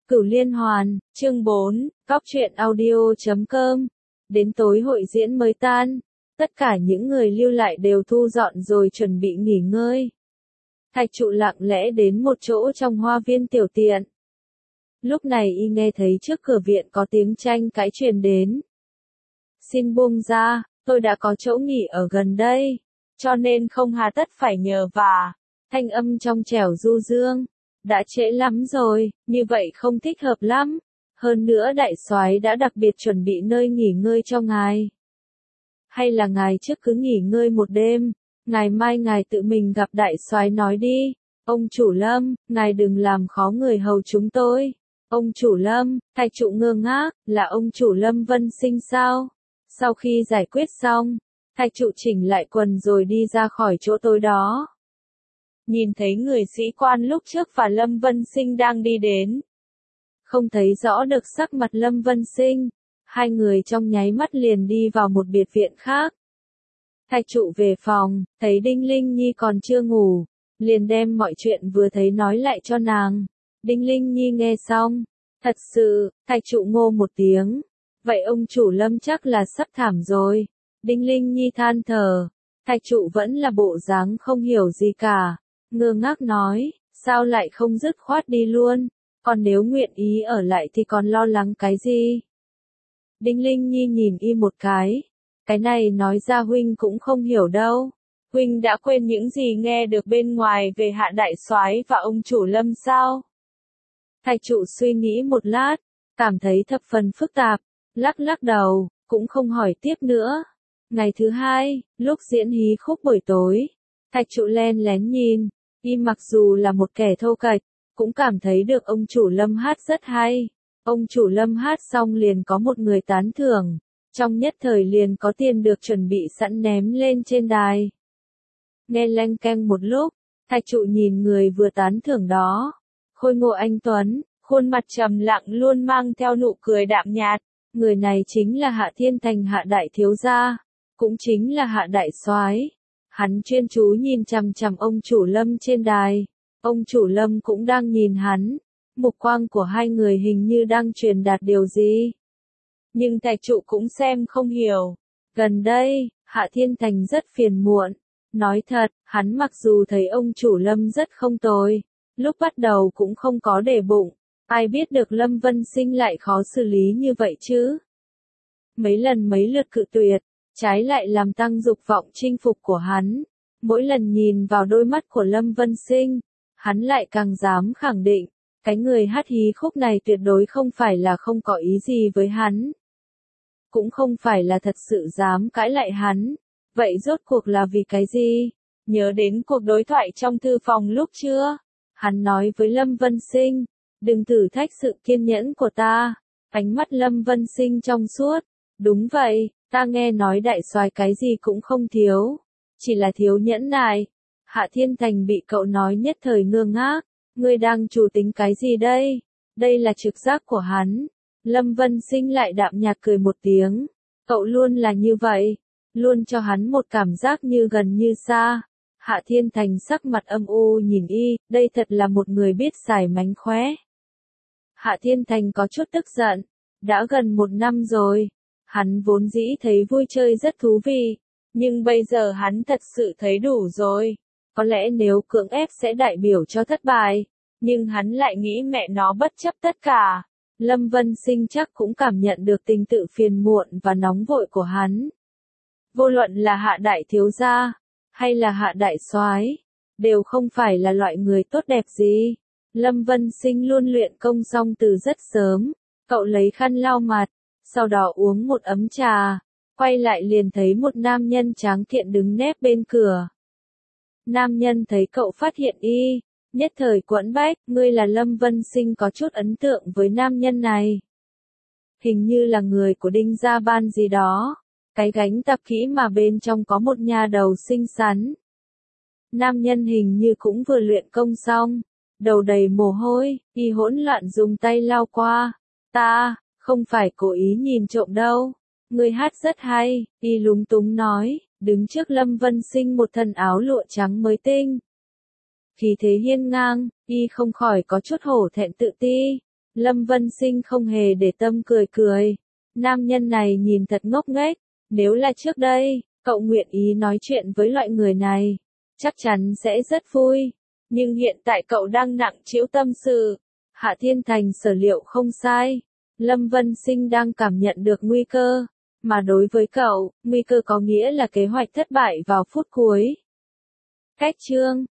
Cửu Liên Hoàn, chương 4, Góc truyện audio.com. Đến tối hội diễn mới tan, tất cả những người lưu lại đều thu dọn rồi chuẩn bị nghỉ ngơi. Thạch Trụ lặng lẽ đến một chỗ trong hoa viên tiểu tiện. Lúc này y nghe thấy trước cửa viện có tiếng tranh cãi truyền đến. Xin buông ra, tôi đã có chỗ nghỉ ở gần đây, cho nên không hà tất phải nhờ vả. Thanh âm trong trẻo du dương. Đã trễ lắm rồi, như vậy không thích hợp lắm. Hơn nữa đại soái đã đặc biệt chuẩn bị nơi nghỉ ngơi cho ngài. Hay là ngài trước cứ nghỉ ngơi một đêm, ngày mai ngài tự mình gặp đại soái nói đi. Ông chủ Lâm, ngài đừng làm khó người hầu chúng tôi. Ông chủ Lâm, Thạch Trụ ngơ ngác, là ông chủ Lâm Vân Sinh sao? Sau khi giải quyết xong, Thạch Trụ chỉnh lại quần rồi đi ra khỏi chỗ tối đó. Nhìn thấy người sĩ quan lúc trước và Lâm Vân Sinh đang đi đến. Không thấy rõ được sắc mặt Lâm Vân Sinh, hai người trong nháy mắt liền đi vào một biệt viện khác. Thạch Trụ về phòng, thấy Đinh Linh Nhi còn chưa ngủ, liền đem mọi chuyện vừa thấy nói lại cho nàng. Đinh Linh Nhi nghe xong, thật sự, Thạch Trụ ngô một tiếng. Vậy ông chủ Lâm chắc là sắp thảm rồi. Đinh Linh Nhi than thở, Thạch Trụ vẫn là bộ dáng không hiểu gì cả. Ngơ ngác nói, sao lại không dứt khoát đi luôn, còn nếu nguyện ý ở lại thì còn lo lắng cái gì? Đinh Linh Nhi nhìn y một cái này nói ra huynh cũng không hiểu đâu. Huynh đã quên những gì nghe được bên ngoài về hạ đại soái và ông chủ Lâm sao? Thạch Trụ suy nghĩ một lát, cảm thấy thập phần phức tạp, lắc lắc đầu, cũng không hỏi tiếp nữa. Ngày thứ hai, lúc diễn hí khúc buổi tối, Thạch Trụ len lén nhìn. Y mặc dù là một kẻ thô kệch, cũng cảm thấy được ông chủ Lâm hát rất hay. Ông chủ Lâm hát xong liền có một người tán thưởng, trong nhất thời liền có tiền được chuẩn bị sẵn ném lên trên đài. Nghe leng keng một lúc, Thạch Trụ nhìn người vừa tán thưởng đó, khôi ngô anh tuấn, khuôn mặt trầm lặng luôn mang theo nụ cười đạm nhạt. Người này chính là Hạ Thiên Thành Hạ đại thiếu gia, cũng chính là Hạ đại soái. Hắn chuyên chú nhìn chằm chằm ông chủ Lâm trên đài. Ông chủ Lâm cũng đang nhìn hắn. Mục quang của hai người hình như đang truyền đạt điều gì. Nhưng Thạch Trụ cũng xem không hiểu. Gần đây, Hạ Thiên Thành rất phiền muộn. Nói thật, hắn mặc dù thấy ông chủ Lâm rất không tồi, lúc bắt đầu cũng không có để bụng. Ai biết được Lâm Vân Sinh lại khó xử lý như vậy chứ. Mấy lần mấy lượt cự tuyệt, trái lại làm tăng dục vọng chinh phục của hắn. Mỗi lần nhìn vào đôi mắt của Lâm Vân Sinh, hắn lại càng dám khẳng định, cái người hát hí khúc này tuyệt đối không phải là không có ý gì với hắn. Cũng không phải là thật sự dám cãi lại hắn. Vậy rốt cuộc là vì cái gì? Nhớ đến cuộc đối thoại trong thư phòng lúc trưa, hắn nói với Lâm Vân Sinh, đừng thử thách sự kiên nhẫn của ta. Ánh mắt Lâm Vân Sinh trong suốt, đúng vậy. Ta nghe nói đại soái cái gì cũng không thiếu, chỉ là thiếu nhẫn nại. Hạ Thiên Thành bị cậu nói nhất thời ngơ ngác, ngươi đang chủ tính cái gì đây? Đây là trực giác của hắn. Lâm Vân Sinh lại đạm nhạt cười một tiếng, cậu luôn là như vậy, luôn cho hắn một cảm giác như gần như xa. Hạ Thiên Thành sắc mặt âm u nhìn y, đây thật là một người biết xài mánh khóe. Hạ Thiên Thành có chút tức giận, đã gần 1 năm rồi. Hắn vốn dĩ thấy vui chơi rất thú vị, nhưng bây giờ hắn thật sự thấy đủ rồi. Có lẽ nếu cưỡng ép sẽ đại biểu cho thất bại, nhưng hắn lại nghĩ mẹ nó bất chấp tất cả. Lâm Vân Sinh chắc cũng cảm nhận được tình tự phiền muộn và nóng vội của hắn. Vô luận là Hạ đại thiếu gia, hay là Hạ đại soái, đều không phải là loại người tốt đẹp gì. Lâm Vân Sinh luôn luyện công xong từ rất sớm, cậu lấy khăn lau mặt. Sau đó uống một ấm trà, quay lại liền thấy một nam nhân tráng kiện đứng nép bên cửa. Nam nhân thấy cậu phát hiện y, nhất thời quẫn bách, ngươi là Lâm Vân Sinh có chút ấn tượng với nam nhân này. Hình như là người của Đinh gia ban gì đó, cái gánh tập kỹ mà bên trong có một nha đầu xinh xắn. Nam nhân hình như cũng vừa luyện công xong, đầu đầy mồ hôi, y hỗn loạn dùng tay lau qua. Ta không phải cố ý nhìn trộm đâu. Người hát rất hay, y lúng túng nói, đứng trước Lâm Vân Sinh một thân áo lụa trắng mới tinh. Khí thế hiên ngang, y không khỏi có chút hổ thẹn tự ti. Lâm Vân Sinh không hề để tâm cười cười. Nam nhân này nhìn thật ngốc nghếch. Nếu là trước đây, cậu nguyện ý nói chuyện với loại người này, chắc chắn sẽ rất vui. Nhưng hiện tại cậu đang nặng trĩu tâm sự. Hạ Thiên Thành sở liệu không sai. Lâm Vân Sinh đang cảm nhận được nguy cơ. Mà đối với cậu, nguy cơ có nghĩa là kế hoạch thất bại vào phút cuối. Cách chương